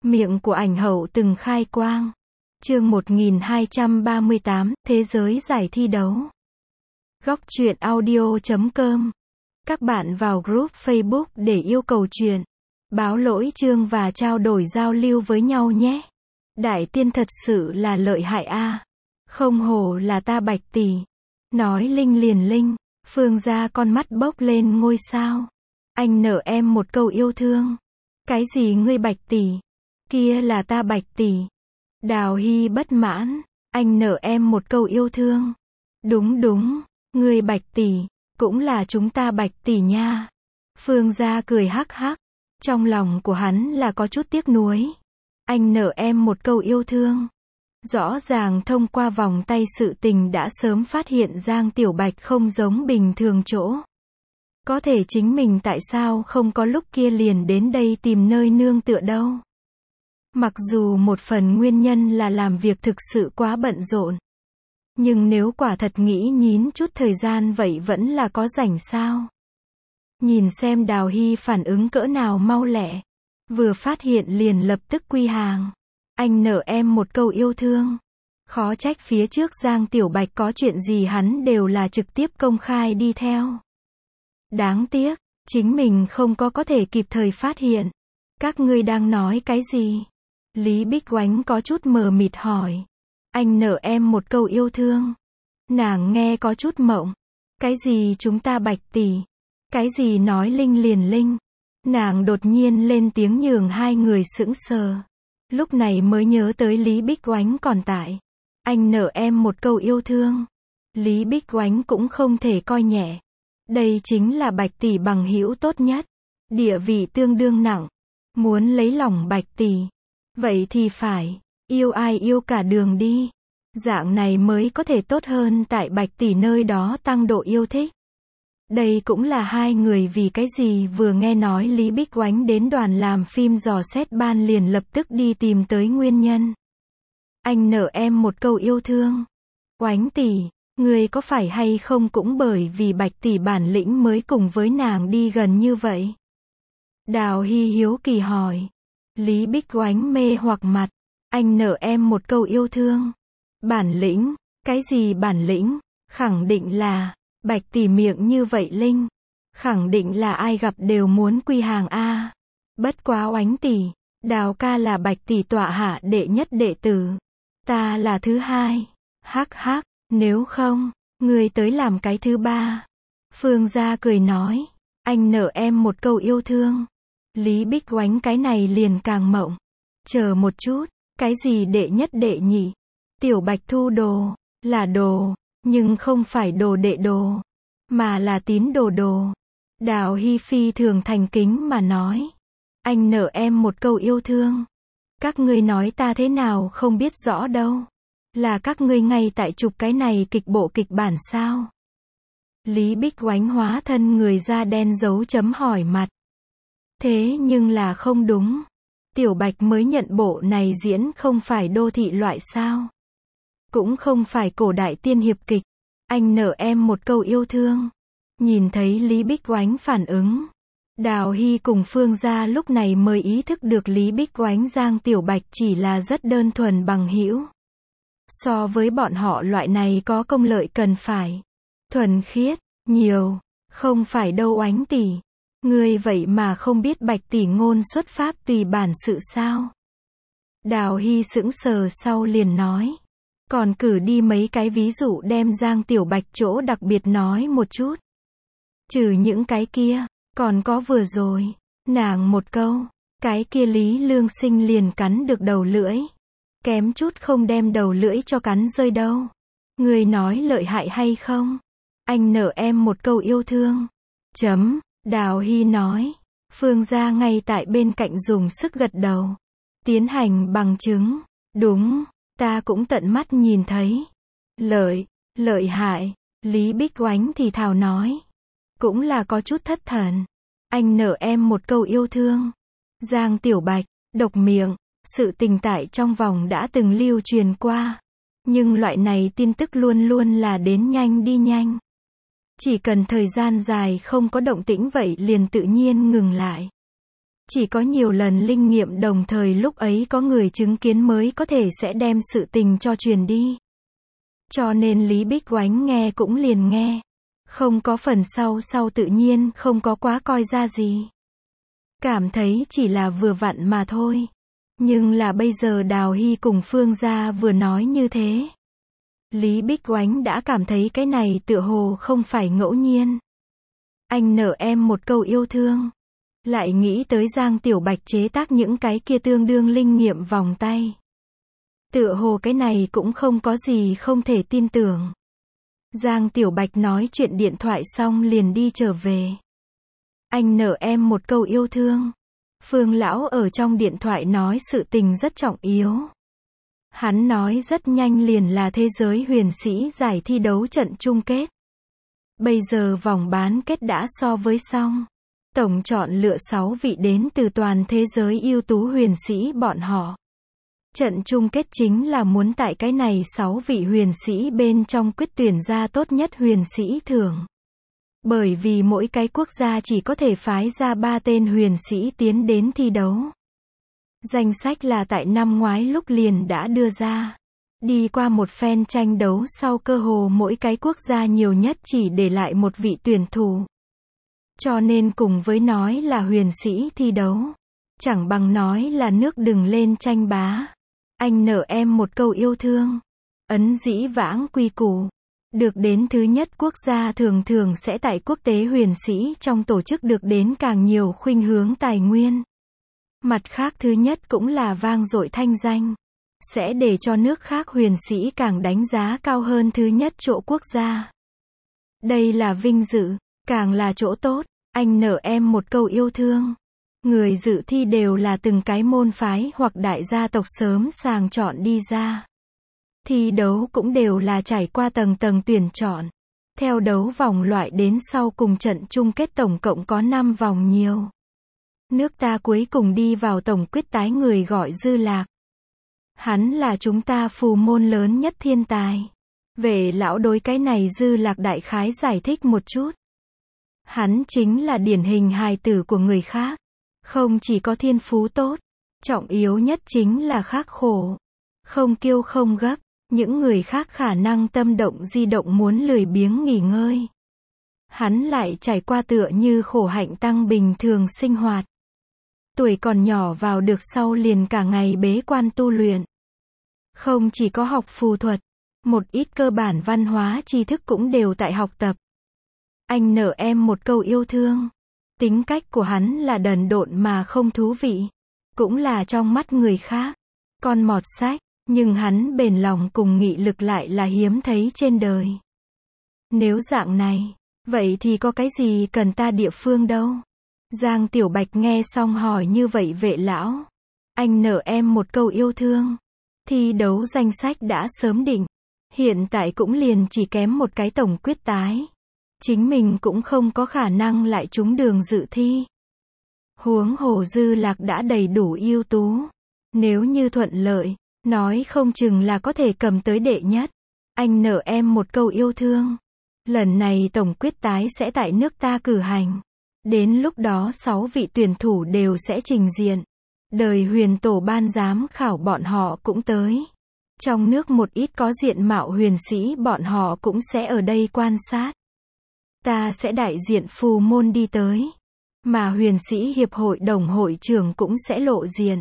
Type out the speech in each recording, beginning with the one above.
Miệng của ảnh hậu từng khai quang. Chương 1238, Thế giới giải thi đấu. Góc truyện audio.com. Các bạn vào group Facebook để yêu cầu truyện, báo lỗi chương và trao đổi giao lưu với nhau nhé. Đại tiên thật sự là lợi hại a. Không hổ là ta Bạch tỷ. Nói linh liền linh, Phương gia con mắt bốc lên ngôi sao. Anh nợ em một câu yêu thương. Cái gì ngươi Bạch tỷ? Kia là ta Bạch tỷ. Đào Hy bất mãn, anh nợ em một câu yêu thương. Đúng đúng, ngươi Bạch tỷ, cũng là chúng ta Bạch tỷ nha. Phương gia cười hắc hắc, trong lòng của hắn là có chút tiếc nuối. Anh nợ em một câu yêu thương. Rõ ràng thông qua vòng tay sự tình đã sớm phát hiện Giang Tiểu Bạch không giống bình thường chỗ. Có thể chính mình tại sao không có lúc kia liền đến đây tìm nơi nương tựa đâu. Mặc dù một phần nguyên nhân là làm việc thực sự quá bận rộn. Nhưng nếu quả thật nghĩ nhín chút thời gian vậy vẫn là có rảnh sao. Nhìn xem Đào Hy phản ứng cỡ nào mau lẹ. Vừa phát hiện liền lập tức quy hàng. Anh nợ em một câu yêu thương. Khó trách phía trước Giang Tiểu Bạch có chuyện gì hắn đều là trực tiếp công khai đi theo. Đáng tiếc, chính mình không có thể kịp thời phát hiện. Các ngươi đang nói cái gì? Lý Bích Oánh có chút mờ mịt hỏi. Anh nợ em một câu yêu thương. Nàng nghe có chút mộng. Cái gì chúng ta Bạch tỷ? Cái gì nói linh liền linh? Nàng đột nhiên lên tiếng nhường hai người sững sờ. Lúc này mới nhớ tới Lý Bích Oánh còn tại. Anh nợ em một câu yêu thương. Lý Bích Oánh cũng không thể coi nhẹ. Đây chính là Bạch tỷ bằng hữu tốt nhất. Địa vị tương đương nặng. Muốn lấy lòng Bạch tỷ. Vậy thì phải, yêu ai yêu cả đường đi. Dạng này mới có thể tốt hơn tại Bạch tỷ nơi đó tăng độ yêu thích. Đây cũng là hai người vì cái gì vừa nghe nói Lý Bích Oánh đến đoàn làm phim dò xét ban liền lập tức đi tìm tới nguyên nhân. Anh nợ em một câu yêu thương. Oánh tỷ, người có phải hay không cũng bởi vì Bạch tỷ bản lĩnh mới cùng với nàng đi gần như vậy? Đào Hy hiếu kỳ hỏi. Lý Bích Oánh mê hoặc mặt. Anh nợ em một câu yêu thương. Bản lĩnh? Cái gì bản lĩnh? Khẳng định là Bạch tỷ miệng như vậy linh. Khẳng định là ai gặp đều muốn quy hàng a. Bất quá Oánh tỷ, Đào ca là Bạch tỷ tọa hạ đệ nhất đệ tử. Ta là thứ hai. Hắc hắc, nếu không, ngươi tới làm cái thứ ba. Phương gia cười nói. Anh nợ em một câu yêu thương. Lý Bích Oánh cái này liền càng mộng. Chờ một chút, cái gì đệ nhất đệ nhị? Tiểu Bạch thu đồ, là đồ, nhưng không phải đồ đệ đồ, mà là tín đồ đồ. Đào Hy phi thường thành kính mà nói. Anh nợ em một câu yêu thương. Các ngươi nói ta thế nào không biết rõ đâu. Là các ngươi ngay tại chụp cái này kịch bộ kịch bản sao? Lý Bích Oánh hóa thân người da đen dấu chấm hỏi mặt. Thế nhưng là không đúng. Tiểu Bạch mới nhận bộ này diễn không phải đô thị loại sao? Cũng không phải cổ đại tiên hiệp kịch. Anh nợ em một câu yêu thương. Nhìn thấy Lý Bích Oánh phản ứng. Đào Hy cùng Phương gia lúc này mới ý thức được Lý Bích Oánh Giang Tiểu Bạch chỉ là rất đơn thuần bằng hữu. So với bọn họ loại này có công lợi cần phải thuần khiết, nhiều. Không phải đâu Oánh tỷ. Ngươi vậy mà không biết Bạch tỷ ngôn xuất pháp tùy bản sự sao? Đào Hy sững sờ sau liền nói. Còn cử đi mấy cái ví dụ đem Giang Tiểu Bạch chỗ đặc biệt nói một chút. Trừ những cái kia, còn có vừa rồi, nàng một câu, cái kia Lý Lương Sinh liền cắn được đầu lưỡi. Kém chút không đem đầu lưỡi cho cắn rơi đâu. Ngươi nói lợi hại hay không? Anh nợ em một câu yêu thương. Chấm. Đào Hy nói. Phương gia ngay tại bên cạnh dùng sức gật đầu. Tiến hành bằng chứng. Đúng, ta cũng tận mắt nhìn thấy. Lợi hại. Lý Bích Oánh thì thào nói. Cũng là có chút thất thần. Anh nợ em một câu yêu thương. Giang Tiểu Bạch, độc miệng. Sự tình tại trong vòng đã từng lưu truyền qua. Nhưng loại này tin tức luôn luôn là đến nhanh đi nhanh. Chỉ cần thời gian dài không có động tĩnh vậy liền tự nhiên ngừng lại. Chỉ có nhiều lần linh nghiệm đồng thời lúc ấy có người chứng kiến mới có thể sẽ đem sự tình cho truyền đi. Cho nên Lý Bích Oánh nghe cũng liền nghe. Không có phần sau tự nhiên không có quá coi ra gì. Cảm thấy chỉ là vừa vặn mà thôi. Nhưng là bây giờ Đào Hy cùng Phương gia vừa nói như thế. Lý Bích Oánh đã cảm thấy cái này tựa hồ không phải ngẫu nhiên. Anh nợ em một câu yêu thương. Lại nghĩ tới Giang Tiểu Bạch chế tác những cái kia tương đương linh nghiệm vòng tay. Tựa hồ cái này cũng không có gì không thể tin tưởng. Giang Tiểu Bạch nói chuyện điện thoại xong liền đi trở về. Anh nợ em một câu yêu thương. Phương lão ở trong điện thoại nói sự tình rất trọng yếu. Hắn nói rất nhanh liền là thế giới huyền sĩ giải thi đấu trận chung kết. Bây giờ vòng bán kết đã so với xong. Tổng chọn lựa 6 vị đến từ toàn thế giới ưu tú huyền sĩ bọn họ. Trận chung kết chính là muốn tại cái này 6 vị huyền sĩ bên trong quyết tuyển ra tốt nhất huyền sĩ thưởng. Bởi vì mỗi cái quốc gia chỉ có thể phái ra 3 tên huyền sĩ tiến đến thi đấu. Danh sách là tại năm ngoái lúc liền đã đưa ra. Đi qua một phen tranh đấu sau cơ hồ mỗi cái quốc gia nhiều nhất chỉ để lại một vị tuyển thủ. Cho nên cùng với nói là huyền sĩ thi đấu, chẳng bằng nói là nước đừng lên tranh bá. Anh nợ em một câu yêu thương. Ấn dĩ vãng quy củ. Được đến thứ nhất quốc gia thường thường sẽ tại quốc tế huyền sĩ trong tổ chức được đến càng nhiều khuynh hướng tài nguyên. Mặt khác thứ nhất cũng là vang dội thanh danh. Sẽ để cho nước khác huyền sĩ càng đánh giá cao hơn thứ nhất chỗ quốc gia. Đây là vinh dự, càng là chỗ tốt. Anh nợ em một câu yêu thương. Người dự thi đều là từng cái môn phái hoặc đại gia tộc sớm sàng chọn đi ra. Thi đấu cũng đều là trải qua tầng tầng tuyển chọn. Theo đấu vòng loại đến sau cùng trận chung kết tổng cộng có 5 vòng nhiều. Nước ta cuối cùng đi vào tổng quyết tái người gọi Dư Lạc. Hắn là chúng ta phù môn lớn nhất thiên tài. Vệ lão đối cái này Dư Lạc đại khái giải thích một chút. Hắn chính là điển hình hài tử của người khác. Không chỉ có thiên phú tốt, trọng yếu nhất chính là khắc khổ. Không kiêu không gấp, những người khác khả năng tâm động di động muốn lười biếng nghỉ ngơi. Hắn lại trải qua tựa như khổ hạnh tăng bình thường sinh hoạt. Tuổi còn nhỏ vào được sau liền cả ngày bế quan tu luyện. Không chỉ có học phù thuật, một ít cơ bản văn hóa tri thức cũng đều tại học tập. Anh nợ em một câu yêu thương. Tính cách của hắn là đần độn mà không thú vị. Cũng là trong mắt người khác. Con mọt sách, nhưng hắn bền lòng cùng nghị lực lại là hiếm thấy trên đời. Nếu dạng này, vậy thì có cái gì cần ta địa phương đâu? Giang Tiểu Bạch nghe xong hỏi như vậy vệ lão. Anh nợ em một câu yêu thương. Thi đấu danh sách đã sớm định. Hiện tại cũng liền chỉ kém một cái tổng quyết tái. Chính mình cũng không có khả năng lại trúng đường dự thi. Huống hồ Dư Lạc đã đầy đủ ưu tú. Nếu như thuận lợi, nói không chừng là có thể cầm tới đệ nhất. Anh nợ em một câu yêu thương. Lần này tổng quyết tái sẽ tại nước ta cử hành. Đến lúc đó 6 vị tuyển thủ đều sẽ trình diện. Đời huyền tổ ban giám khảo bọn họ cũng tới. Trong nước một ít có diện mạo huyền sĩ bọn họ cũng sẽ ở đây quan sát. Ta sẽ đại diện phù môn đi tới. Mà huyền sĩ hiệp hội đồng hội trưởng cũng sẽ lộ diện.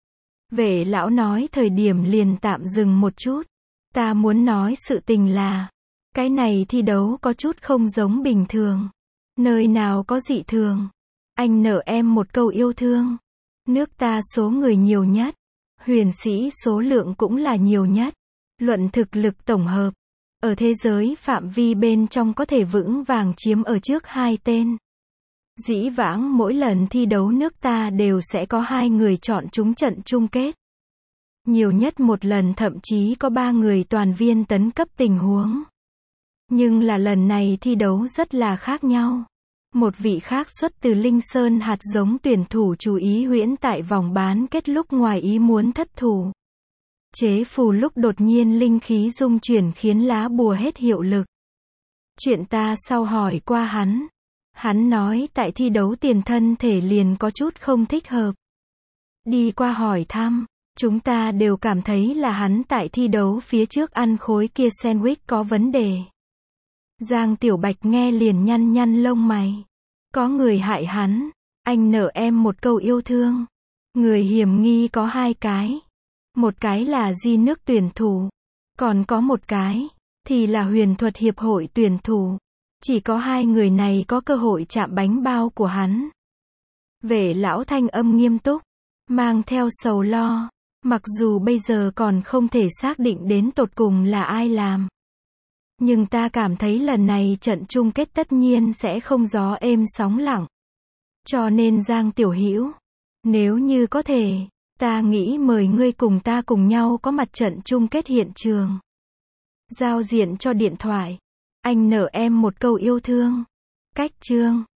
Vệ lão nói thời điểm liền tạm dừng một chút. Ta muốn nói sự tình là, cái này thi đấu có chút không giống bình thường. Nơi nào có dị thường. Anh nợ em một câu yêu thương. Nước ta số người nhiều nhất. Huyền sĩ số lượng cũng là nhiều nhất. Luận thực lực tổng hợp. Ở thế giới phạm vi bên trong có thể vững vàng chiếm ở trước 2 tên. Dĩ vãng mỗi lần thi đấu nước ta đều sẽ có 2 người chọn trúng trận chung kết. Nhiều nhất một lần thậm chí có 3 người toàn viên tấn cấp tình huống. Nhưng là lần này thi đấu rất là khác nhau. Một vị khác xuất từ Linh Sơn hạt giống tuyển thủ chú ý huyễn tại vòng bán kết lúc ngoài ý muốn thất thủ. Chế phù lúc đột nhiên linh khí dung chuyển khiến lá bùa hết hiệu lực. Chuyện ta sau hỏi qua hắn. Hắn nói tại thi đấu tiền thân thể liền có chút không thích hợp. Đi qua hỏi thăm, chúng ta đều cảm thấy là hắn tại thi đấu phía trước ăn khối kia sandwich có vấn đề. Giang Tiểu Bạch nghe liền nhăn nhăn lông mày. Có người hại hắn, anh nợ em một câu yêu thương. Người hiểm nghi có 2 cái. Một cái là di nước tuyển thủ, còn có một cái thì là huyền thuật hiệp hội tuyển thủ. Chỉ có 2 người này có cơ hội chạm bánh bao của hắn. Vệ lão thanh âm nghiêm túc, mang theo sầu lo, mặc dù bây giờ còn không thể xác định đến tột cùng là ai làm. Nhưng ta cảm thấy lần này trận chung kết tất nhiên sẽ không gió êm sóng lặng. Cho nên Giang Tiểu Hữu, nếu như có thể, ta nghĩ mời ngươi cùng ta cùng nhau có mặt trận chung kết hiện trường. Giao diện cho điện thoại. Anh nợ em một câu yêu thương. Cách chương